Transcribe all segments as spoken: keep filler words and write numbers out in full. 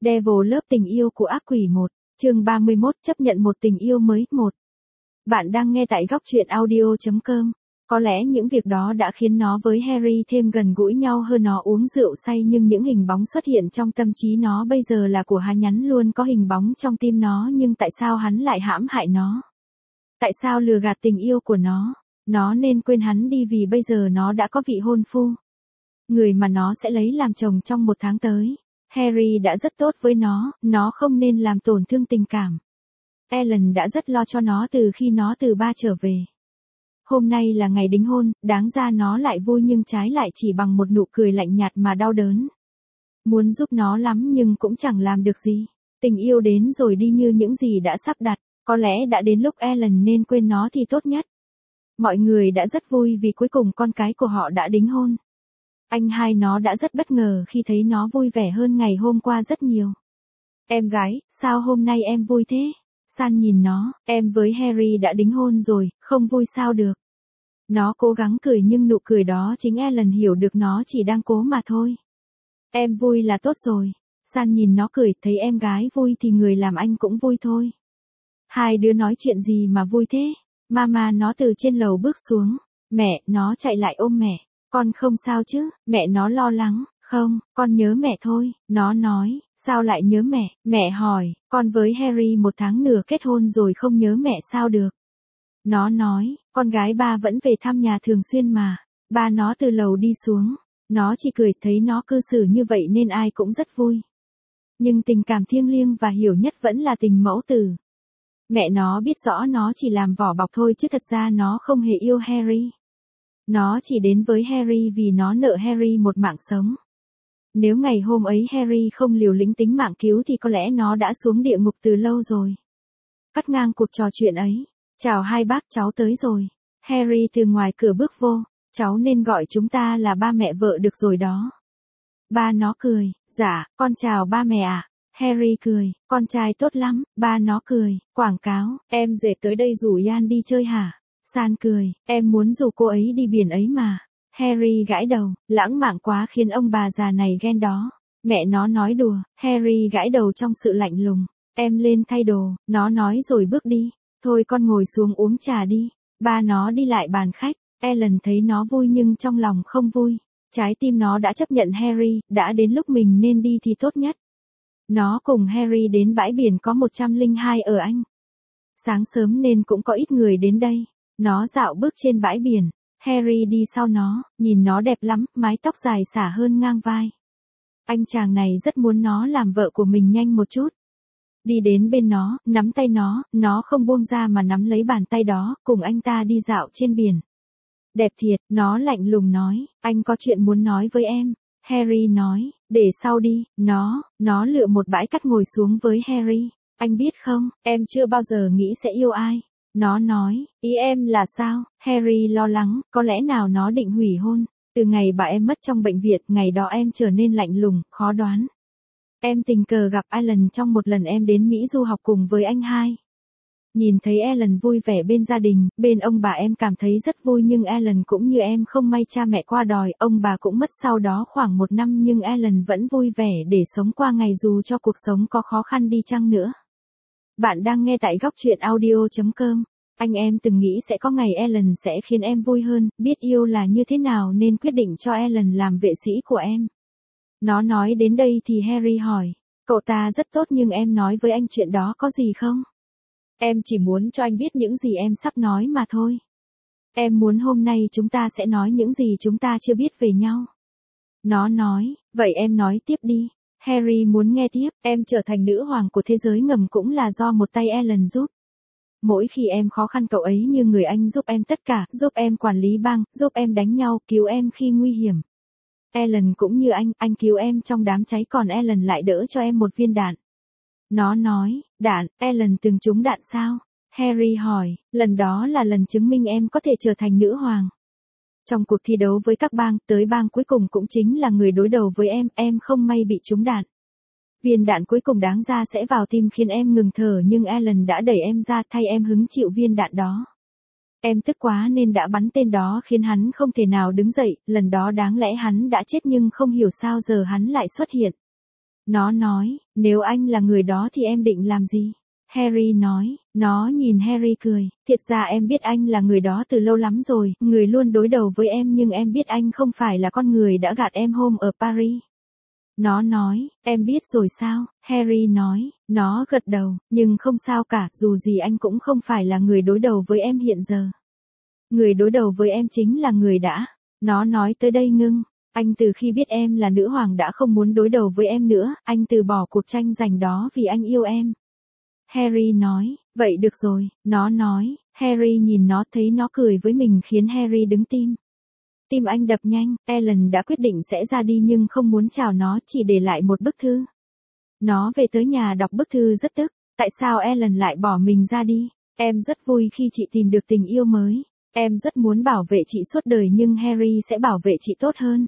Devil Love tình yêu của ác quỷ một, chương ba mươi mốt chấp nhận một tình yêu mới một. Bạn đang nghe tại góc truyện audio chấm com. Có lẽ những việc đó đã khiến nó với Harry thêm gần gũi nhau hơn nó uống rượu say, nhưng những hình bóng xuất hiện trong tâm trí nó bây giờ là của Hà Nhắn luôn có hình bóng trong tim nó. Nhưng tại sao hắn lại hãm hại nó? Tại sao lừa gạt tình yêu của nó? Nó nên quên hắn đi vì bây giờ nó đã có vị hôn phu, người mà nó sẽ lấy làm chồng trong một tháng tới. Harry đã rất tốt với nó, nó không nên làm tổn thương tình cảm. Ellen đã rất lo cho nó từ khi nó từ ba trở về. Hôm nay là ngày đính hôn, đáng ra nó lại vui nhưng trái lại chỉ bằng một nụ cười lạnh nhạt mà đau đớn. Muốn giúp nó lắm nhưng cũng chẳng làm được gì. Tình yêu đến rồi đi như những gì đã sắp đặt, có lẽ đã đến lúc Ellen nên quên nó thì tốt nhất. Mọi người đã rất vui vì cuối cùng con cái của họ đã đính hôn. Anh hai nó đã rất bất ngờ khi thấy nó vui vẻ hơn ngày hôm qua rất nhiều. Em gái, sao hôm nay em vui thế? San nhìn nó, em với Harry đã đính hôn rồi, không vui sao được. Nó cố gắng cười nhưng nụ cười đó chính Ellen hiểu được nó chỉ đang cố mà thôi. Em vui là tốt rồi. San nhìn nó cười, thấy em gái vui thì người làm anh cũng vui thôi. Hai đứa nói chuyện gì mà vui thế? Mama nó từ trên lầu bước xuống. Mẹ, nó chạy lại ôm mẹ. Con không sao chứ? Mẹ nó lo lắng. Không, con nhớ mẹ thôi. Nó nói, sao lại nhớ mẹ? Mẹ hỏi, con với Harry một tháng nửa kết hôn rồi không nhớ mẹ sao được? Nó nói, con gái ba vẫn về thăm nhà thường xuyên mà. Ba nó từ lầu đi xuống. Nó chỉ cười, thấy nó cư xử như vậy nên ai cũng rất vui. Nhưng tình cảm thiêng liêng và hiểu nhất vẫn là tình mẫu tử. Mẹ nó biết rõ nó chỉ làm vỏ bọc thôi chứ thật ra nó không hề yêu Harry. Nó chỉ đến với Harry vì nó nợ Harry một mạng sống. Nếu ngày hôm ấy Harry không liều lĩnh tính mạng cứu thì có lẽ nó đã xuống địa ngục từ lâu rồi. Cắt ngang cuộc trò chuyện ấy. Chào hai bác, cháu tới rồi. Harry từ ngoài cửa bước vô. Cháu nên gọi chúng ta là ba mẹ vợ được rồi đó. Ba nó cười. Dạ, con chào ba mẹ ạ. Harry cười, con trai tốt lắm. Ba nó cười, quảng cáo, em dệt tới đây rủ Ian đi chơi hả? San cười, em muốn rủ cô ấy đi biển ấy mà. Harry gãi đầu, lãng mạn quá khiến ông bà già này ghen đó. Mẹ nó nói đùa. Harry gãi đầu trong sự lạnh lùng. Em lên thay đồ, nó nói rồi bước đi. Thôi con ngồi xuống uống trà đi. Ba nó đi lại bàn khách. Ellen thấy nó vui nhưng trong lòng không vui. Trái tim nó đã chấp nhận Harry, đã đến lúc mình nên đi thì tốt nhất. Nó cùng Harry đến bãi biển có một trăm lẻ hai ở Anh. Sáng sớm nên cũng có ít người đến đây. Nó dạo bước trên bãi biển. Harry đi sau nó, nhìn nó đẹp lắm, mái tóc dài xả hơn ngang vai. Anh chàng này rất muốn nó làm vợ của mình nhanh một chút. Đi đến bên nó, nắm tay nó, nó không buông ra mà nắm lấy bàn tay đó, cùng anh ta đi dạo trên biển. Đẹp thiệt, nó lạnh lùng nói, anh có chuyện muốn nói với em. Harry nói, để sau đi. Nó, nó lựa một bãi cát ngồi xuống với Harry. Anh biết không, em chưa bao giờ nghĩ sẽ yêu ai. Nó nói, ý em là sao? Harry lo lắng, có lẽ nào nó định hủy hôn. Từ ngày bà em mất trong bệnh viện, ngày đó em trở nên lạnh lùng, khó đoán. Em tình cờ gặp Ellen trong một lần em đến Mỹ du học cùng với anh hai. Nhìn thấy Ellen vui vẻ bên gia đình, bên ông bà em cảm thấy rất vui, nhưng Ellen cũng như em không may cha mẹ qua đời, ông bà cũng mất sau đó khoảng một năm, nhưng Ellen vẫn vui vẻ để sống qua ngày dù cho cuộc sống có khó khăn đi chăng nữa. Bạn đang nghe tại góc truyện audio chấm com. Anh em từng nghĩ sẽ có ngày Ellen sẽ khiến em vui hơn, biết yêu là như thế nào nên quyết định cho Ellen làm vệ sĩ của em. Nó nói đến đây thì Harry hỏi, cậu ta rất tốt nhưng em nói với anh chuyện đó có gì không? Em chỉ muốn cho anh biết những gì em sắp nói mà thôi. Em muốn hôm nay chúng ta sẽ nói những gì chúng ta chưa biết về nhau. Nó nói, vậy em nói tiếp đi. Harry muốn nghe tiếp, em trở thành nữ hoàng của thế giới ngầm cũng là do một tay Ellen giúp. Mỗi khi em khó khăn cậu ấy như người anh giúp em tất cả, giúp em quản lý bang, giúp em đánh nhau, cứu em khi nguy hiểm. Ellen cũng như anh, anh cứu em trong đám cháy còn Ellen lại đỡ cho em một viên đạn. Nó nói, đạn, Ellen từng trúng đạn sao? Harry hỏi, lần đó là lần chứng minh em có thể trở thành nữ hoàng. Trong cuộc thi đấu với các bang, tới bang cuối cùng cũng chính là người đối đầu với em, em không may bị trúng đạn. Viên đạn cuối cùng đáng ra sẽ vào tim khiến em ngừng thở nhưng Ellen đã đẩy em ra thay em hứng chịu viên đạn đó. Em tức quá nên đã bắn tên đó khiến hắn không thể nào đứng dậy, lần đó đáng lẽ hắn đã chết nhưng không hiểu sao giờ hắn lại xuất hiện. Nó nói, nếu anh là người đó thì em định làm gì? Harry nói, nó nhìn Harry cười, thiệt ra em biết anh là người đó từ lâu lắm rồi, người luôn đối đầu với em nhưng em biết anh không phải là con người đã gạt em hôm ở Paris. Nó nói, em biết rồi sao? Harry nói, nó gật đầu, nhưng không sao cả, dù gì anh cũng không phải là người đối đầu với em hiện giờ. Người đối đầu với em chính là người đã. Nó nói tới đây ngưng. Anh từ khi biết em là nữ hoàng đã không muốn đối đầu với em nữa, anh từ bỏ cuộc tranh giành đó vì anh yêu em. Harry nói, vậy được rồi, nó nói, Harry nhìn nó thấy nó cười với mình khiến Harry đứng tim. Tim anh đập nhanh, Ellen đã quyết định sẽ ra đi nhưng không muốn chào nó, chỉ để lại một bức thư. Nó về tới nhà đọc bức thư rất tức, tại sao Ellen lại bỏ mình ra đi? Em rất vui khi chị tìm được tình yêu mới. Em rất muốn bảo vệ chị suốt đời nhưng Harry sẽ bảo vệ chị tốt hơn.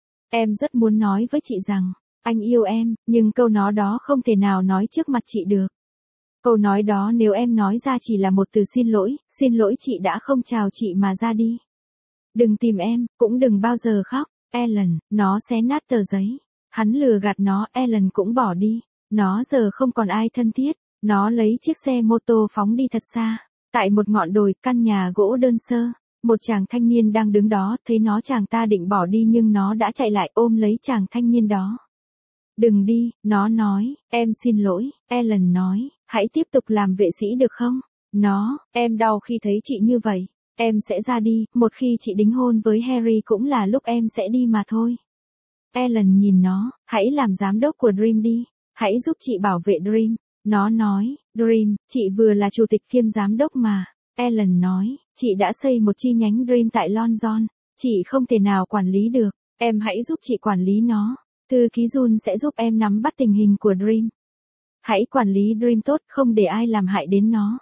Em rất muốn nói với chị rằng, anh yêu em, nhưng câu nói đó không thể nào nói trước mặt chị được. Câu nói đó nếu em nói ra chỉ là một từ xin lỗi, xin lỗi chị đã không chào chị mà ra đi. Đừng tìm em, cũng đừng bao giờ khóc, Ellen, nó xé nát tờ giấy. Hắn lừa gạt nó, Ellen cũng bỏ đi. Nó giờ không còn ai thân thiết, nó lấy chiếc xe mô tô phóng đi thật xa. Tại một ngọn đồi, căn nhà gỗ đơn sơ, một chàng thanh niên đang đứng đó, thấy nó chàng ta định bỏ đi nhưng nó đã chạy lại ôm lấy chàng thanh niên đó. Đừng đi, nó nói, em xin lỗi, Ellen nói, hãy tiếp tục làm vệ sĩ được không? Nó, em đau khi thấy chị như vậy, em sẽ ra đi, một khi chị đính hôn với Harry cũng là lúc em sẽ đi mà thôi. Ellen nhìn nó, hãy làm giám đốc của Dream đi, hãy giúp chị bảo vệ Dream. Nó nói, Dream, chị vừa là chủ tịch kiêm giám đốc mà. Ellen nói, chị đã xây một chi nhánh Dream tại London, chị không thể nào quản lý được, em hãy giúp chị quản lý nó. Thư ký Jun sẽ giúp em nắm bắt tình hình của Dream. Hãy quản lý Dream tốt, không để ai làm hại đến nó.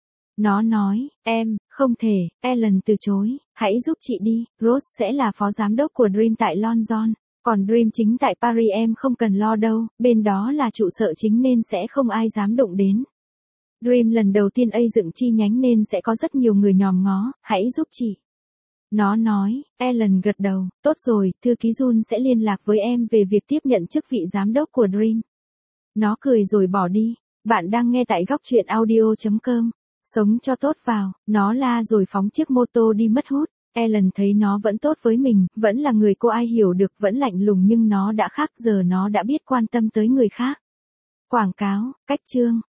Nó nói, em, không thể, Ellen từ chối, hãy giúp chị đi, Rose sẽ là phó giám đốc của Dream tại London. Còn Dream chính tại Paris em không cần lo đâu, bên đó là trụ sở chính nên sẽ không ai dám đụng đến. Dream lần đầu tiên xây dựng chi nhánh nên sẽ có rất nhiều người nhòm ngó, hãy giúp chị. Nó nói, Ellen gật đầu, tốt rồi, thư ký Jun sẽ liên lạc với em về việc tiếp nhận chức vị giám đốc của Dream. Nó cười rồi bỏ đi. Bạn đang nghe tại góc truyện audio chấm com. Sống cho tốt vào, nó la rồi phóng chiếc mô tô đi mất hút. Ellen thấy nó vẫn tốt với mình, vẫn là người cô ai hiểu được, vẫn lạnh lùng nhưng nó đã khác, giờ nó đã biết quan tâm tới người khác. Quảng cáo, cách chương.